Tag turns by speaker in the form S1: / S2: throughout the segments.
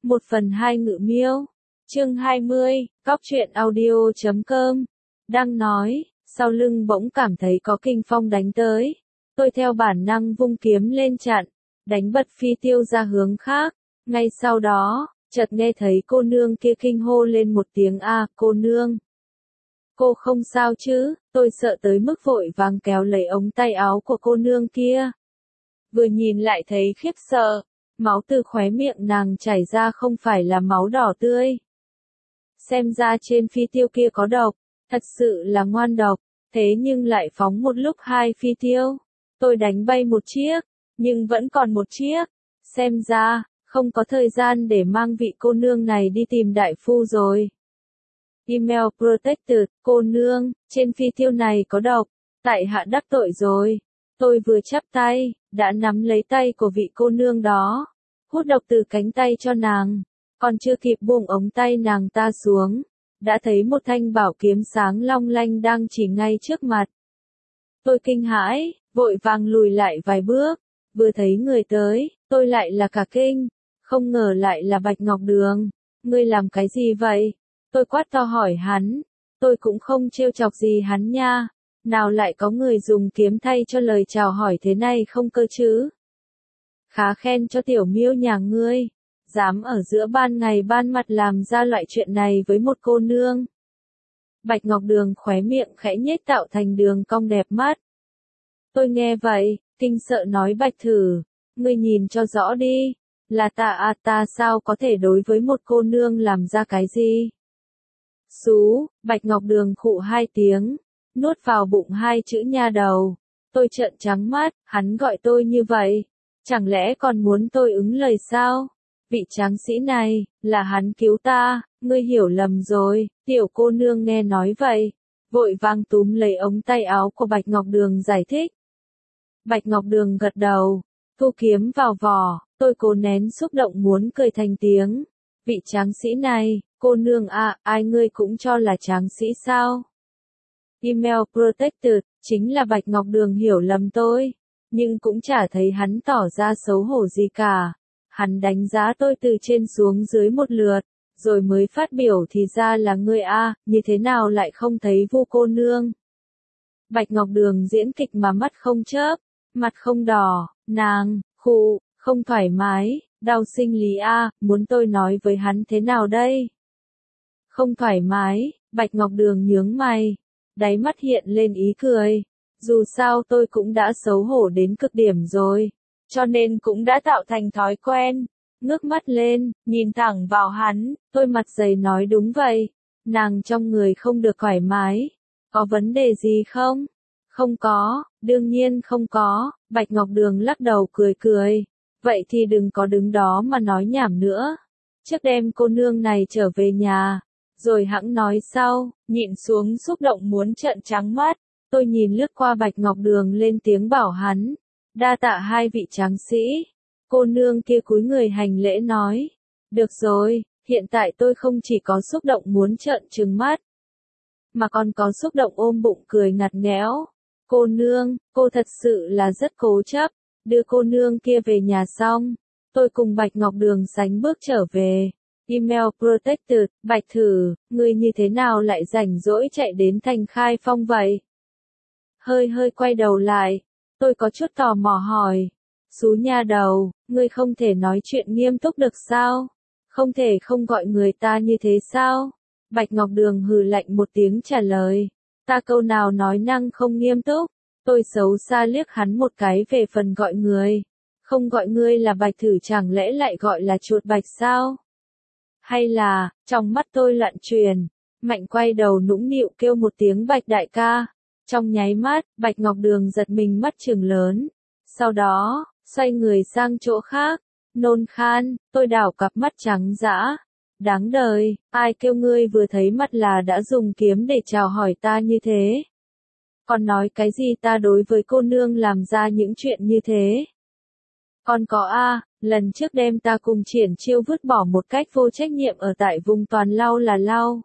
S1: 1/2 Ngự Miêu. Chương 20, Cóc truyện audio.com. Đang nói, sau lưng bỗng cảm thấy có kình phong đánh tới. Tôi theo bản năng vung kiếm lên chặn, đánh bật phi tiêu ra hướng khác. Ngay sau đó, chợt nghe thấy cô nương kia kinh hô lên một tiếng a, cô nương. Cô không sao chứ? Tôi sợ tới mức vội vàng kéo lấy ống tay áo của cô nương kia. Vừa nhìn lại thấy khiếp sợ, máu từ khóe miệng nàng chảy ra không phải là máu đỏ tươi. Xem ra trên phi tiêu kia có độc, thật sự là ngoan độc, thế nhưng lại phóng một lúc 2 phi tiêu. Tôi đánh bay một chiếc, nhưng vẫn còn một chiếc. Xem ra, không có thời gian để mang vị cô nương này đi tìm đại phu rồi. Email Protected, cô nương, trên phi tiêu này có độc, tại hạ đắc tội rồi. Tôi vừa chắp tay, đã nắm lấy tay của vị cô nương đó, hút độc từ cánh tay cho nàng, còn chưa kịp buông ống tay nàng ta xuống, đã thấy một thanh bảo kiếm sáng long lanh đang chỉ ngay trước mặt. Tôi kinh hãi, vội vàng lùi lại vài bước, vừa thấy người tới, tôi lại là cả kinh, không ngờ lại là Bạch Ngọc Đường. Ngươi làm cái gì vậy? Tôi quát to hỏi hắn, tôi cũng không trêu chọc gì hắn nha, nào lại có người dùng kiếm thay cho lời chào hỏi thế này không cơ chứ? Khá khen cho tiểu miêu nhà ngươi, dám ở giữa ban ngày ban mặt làm ra loại chuyện này với một cô nương. Bạch Ngọc Đường khóe miệng khẽ nhếch tạo thành đường cong đẹp mắt. Tôi nghe vậy, kinh sợ nói Bạch Thử, ngươi nhìn cho rõ đi, là ta sao có thể đối với một cô nương làm ra cái gì? Xú, Bạch Ngọc Đường khụ 2 tiếng, nuốt vào bụng 2 chữ nha đầu. Tôi trợn trắng mắt, hắn gọi tôi như vậy, chẳng lẽ còn muốn tôi ứng lời sao? Vị tráng sĩ này, là hắn cứu ta, ngươi hiểu lầm rồi. Tiểu cô nương nghe nói vậy, vội vàng túm lấy ống tay áo của Bạch Ngọc Đường giải thích. Bạch Ngọc Đường gật đầu, thu kiếm vào vỏ, tôi cố nén xúc động muốn cười thành tiếng. Vị tráng sĩ này, cô nương à, ai ngươi cũng cho là tráng sĩ sao? Email Protected, chính là Bạch Ngọc Đường hiểu lầm tôi, nhưng cũng chả thấy hắn tỏ ra xấu hổ gì cả. Hắn đánh giá tôi từ trên xuống dưới một lượt, rồi mới phát biểu thì ra là ngươi a, như thế nào lại không thấy Vu cô nương? Bạch Ngọc Đường diễn kịch mà mắt không chớp, mặt không đỏ, nàng, khụ, không thoải mái, đau sinh lý a, muốn tôi nói với hắn thế nào đây? Không thoải mái, Bạch Ngọc Đường nhướng mày, đáy mắt hiện lên ý cười. Dù sao tôi cũng đã xấu hổ đến cực điểm rồi, cho nên cũng đã tạo thành thói quen. Ngước mắt lên, nhìn thẳng vào hắn, tôi mặt dày nói đúng vậy. Nàng trong người không được thoải mái. Có vấn đề gì không? Không có, đương nhiên không có. Bạch Ngọc Đường lắc đầu cười cười. Vậy thì đừng có đứng đó mà nói nhảm nữa. Trước đem cô nương này trở về nhà, rồi hẵng nói sau. Nhịn xuống xúc động muốn trợn trắng mắt. Tôi nhìn lướt qua Bạch Ngọc Đường lên tiếng bảo hắn. Đa tạ hai vị tráng sĩ. Cô nương kia cúi người hành lễ nói. Được rồi, hiện tại tôi không chỉ có xúc động muốn trợn trừng mắt, mà còn có xúc động ôm bụng cười ngặt nghẽo. Cô nương, cô thật sự là rất cố chấp. Đưa cô nương kia về nhà xong, tôi cùng Bạch Ngọc Đường sánh bước trở về. Email Protected, Bạch Thử, ngươi như thế nào lại rảnh rỗi chạy đến thành Khai Phong vậy? Hơi quay đầu lại, tôi có chút tò mò hỏi. Xú nha đầu, ngươi không thể nói chuyện nghiêm túc được sao? Không thể không gọi người ta như thế sao? Bạch Ngọc Đường hừ lạnh một tiếng trả lời. Ta câu nào nói năng không nghiêm túc? Tôi xấu xa liếc hắn một cái về phần gọi người. Không gọi ngươi là Bạch Thử chẳng lẽ lại gọi là chuột bạch sao? Hay là, trong mắt tôi loạn truyền, mạnh quay đầu nũng nịu kêu một tiếng Bạch đại ca. Trong nháy mắt, Bạch Ngọc Đường giật mình mắt trừng lớn. Sau đó, xoay người sang chỗ khác, nôn khan, tôi đảo cặp mắt trắng dã. Đáng đời, ai kêu ngươi vừa thấy mặt là đã dùng kiếm để chào hỏi ta như thế? Còn nói cái gì ta đối với cô nương làm ra những chuyện như thế? Còn có lần trước đem ta cùng triển chiêu vứt bỏ một cách vô trách nhiệm ở tại vùng toàn lau là lau.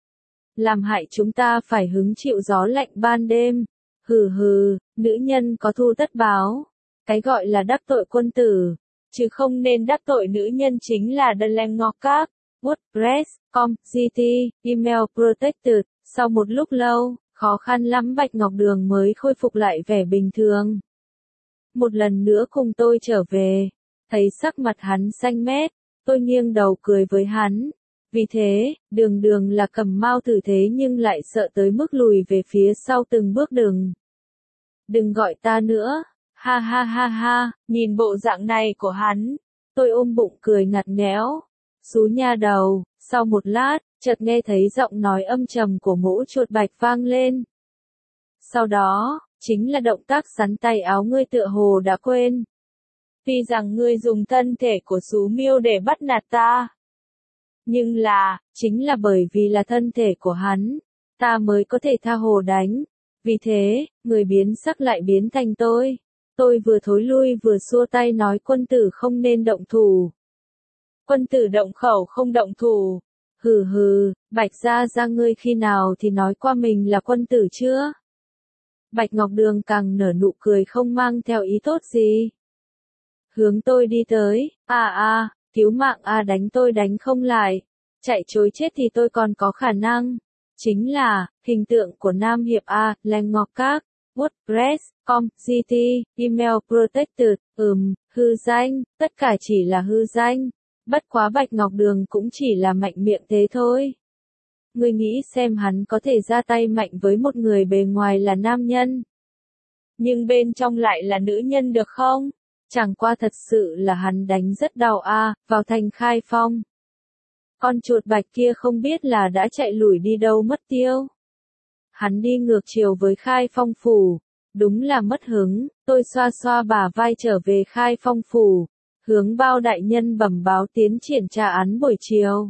S1: Làm hại chúng ta phải hứng chịu gió lạnh ban đêm. Hừ, nữ nhân có thù tất báo. Cái gọi là đắc tội quân tử, chứ không nên đắc tội nữ nhân chính là The Langokak. WordPress.com, GT, Email Protected. Sau một lúc lâu, khó khăn lắm Bạch Ngọc Đường mới khôi phục lại vẻ bình thường. Một lần nữa cùng tôi trở về, thấy sắc mặt hắn xanh mét, tôi nghiêng đầu cười với hắn. Vì thế, Đường Đường là cầm mao tử thế nhưng lại sợ tới mức lùi về phía sau từng bước. Đừng gọi ta nữa, ha ha ha ha, nhìn bộ dạng này của hắn, tôi ôm bụng cười ngặt nghẽo. Xú nha đầu. Sau một lát, chợt nghe thấy giọng nói âm trầm của Mũ Chuột Bạch vang lên. Sau đó, chính là động tác sắn tay áo, ngươi tựa hồ đã quên. Tuy rằng ngươi dùng thân thể của Xú Miêu để bắt nạt ta, nhưng chính là bởi vì là thân thể của hắn, ta mới có thể tha hồ đánh. Vì thế, người biến sắc lại biến thành tôi. Tôi vừa thối lui vừa xua tay nói quân tử không nên động thủ. Quân tử động khẩu không động thủ. Hừ hừ, Bạch gia ngươi khi nào thì nói qua mình là quân tử chưa? Bạch Ngọc Đường càng nở nụ cười không mang theo ý tốt gì. Hướng tôi đi tới, cứu mạng đánh tôi đánh không lại. Chạy trối chết thì tôi còn có khả năng. Chính là, hình tượng của Nam Hiệp Langokak, WordPress.com, GT, Email Protected, hư danh, tất cả chỉ là hư danh. Bất quá Bạch Ngọc Đường cũng chỉ là mạnh miệng thế thôi. Ngươi nghĩ xem hắn có thể ra tay mạnh với một người bề ngoài là nam nhân, nhưng bên trong lại là nữ nhân được không? Chẳng qua thật sự là hắn đánh rất đau vào thành Khai Phong. Con chuột bạch kia không biết là đã chạy lủi đi đâu mất tiêu. Hắn đi ngược chiều với Khai Phong phủ, đúng là mất hứng. Tôi xoa xoa bả vai trở về Khai Phong phủ, hướng Bao đại nhân bẩm báo tiến triển tra án buổi chiều.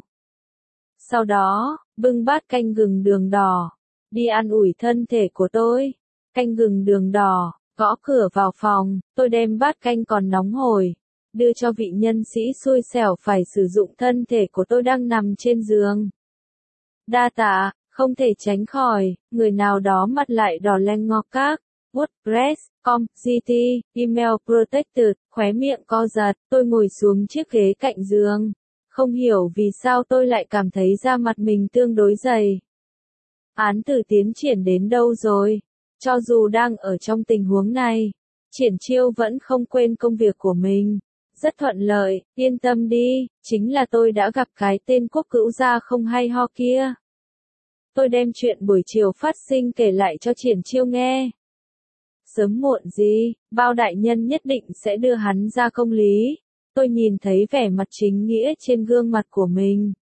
S1: Sau đó, bưng bát canh gừng đường đỏ, đi an ủi thân thể của tôi. Canh gừng đường đỏ, gõ cửa vào phòng, tôi đem bát canh còn nóng hổi, đưa cho vị nhân sĩ xui xẻo phải sử dụng thân thể của tôi đang nằm trên giường. Đa tạ, không thể tránh khỏi, người nào đó mặt lại đỏ Langokak, WordPress.com, GT, Email Protected, khóe miệng co giật, tôi ngồi xuống chiếc ghế cạnh giường. Không hiểu vì sao tôi lại cảm thấy da mặt mình tương đối dày. Án tử tiến triển đến đâu rồi? Cho dù đang ở trong tình huống này, Triển Chiêu vẫn không quên công việc của mình. Rất thuận lợi, yên tâm đi, chính là tôi đã gặp cái tên Quốc Cữu gia không hay ho kia. Tôi đem chuyện buổi chiều phát sinh kể lại cho Triển Chiêu nghe. Sớm muộn gì, Bao đại nhân nhất định sẽ đưa hắn ra công lý. Tôi nhìn thấy vẻ mặt chính nghĩa trên gương mặt của mình.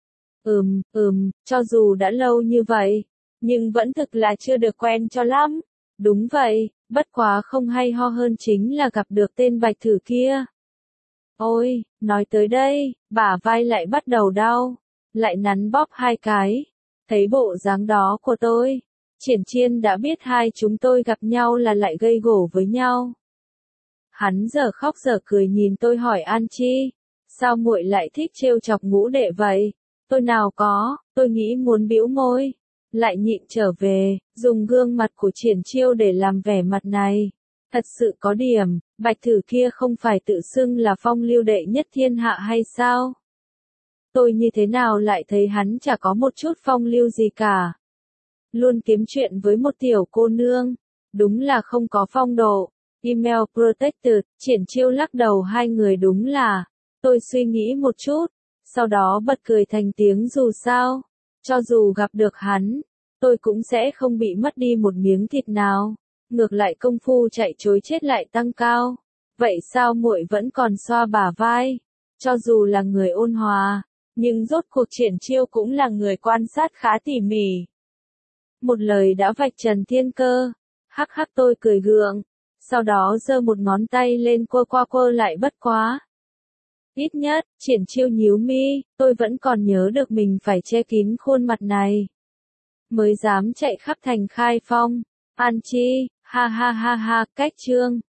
S1: Cho dù đã lâu như vậy, nhưng vẫn thực là chưa được quen cho lắm. Đúng vậy, bất quá không hay ho hơn chính là gặp được tên Bạch Thử kia. Ôi, nói tới đây, bả vai lại bắt đầu đau, lại nắn bóp hai cái. Thấy bộ dáng đó của tôi, Triển Chiên đã biết hai chúng tôi gặp nhau là lại gây gổ với nhau. Hắn giờ khóc giờ cười nhìn tôi hỏi An Chi, sao muội lại thích trêu chọc Ngũ đệ vậy? Tôi nào có, tôi nghĩ muốn bĩu môi, lại nhịn trở về, dùng gương mặt của Triển Chiêu để làm vẻ mặt này. Thật sự có điểm, Bạch Thử kia không phải tự xưng là phong lưu đệ nhất thiên hạ hay sao? Tôi như thế nào lại thấy hắn chả có một chút phong lưu gì cả. Luôn kiếm chuyện với một tiểu cô nương, đúng là không có phong độ. Email Protected, Triển Chiêu lắc đầu hai người đúng là. Tôi suy nghĩ một chút, sau đó bật cười thành tiếng dù sao. Cho dù gặp được hắn, tôi cũng sẽ không bị mất đi một miếng thịt nào. Ngược lại công phu chạy trối chết lại tăng cao. Vậy sao muội vẫn còn xoa bả vai? Cho dù là người ôn hòa, nhưng rốt cuộc Triển Chiêu cũng là người quan sát khá tỉ mỉ. Một lời đã vạch trần thiên cơ. Hắc hắc tôi cười gượng. Sau đó giơ một ngón tay lên quơ qua quơ lại bất quá. Ít nhất, Triển Chiêu nhíu mi, tôi vẫn còn nhớ được mình phải che kín khuôn mặt này. Mới dám chạy khắp thành Khai Phong. An Chi, ha ha ha ha, cách chương.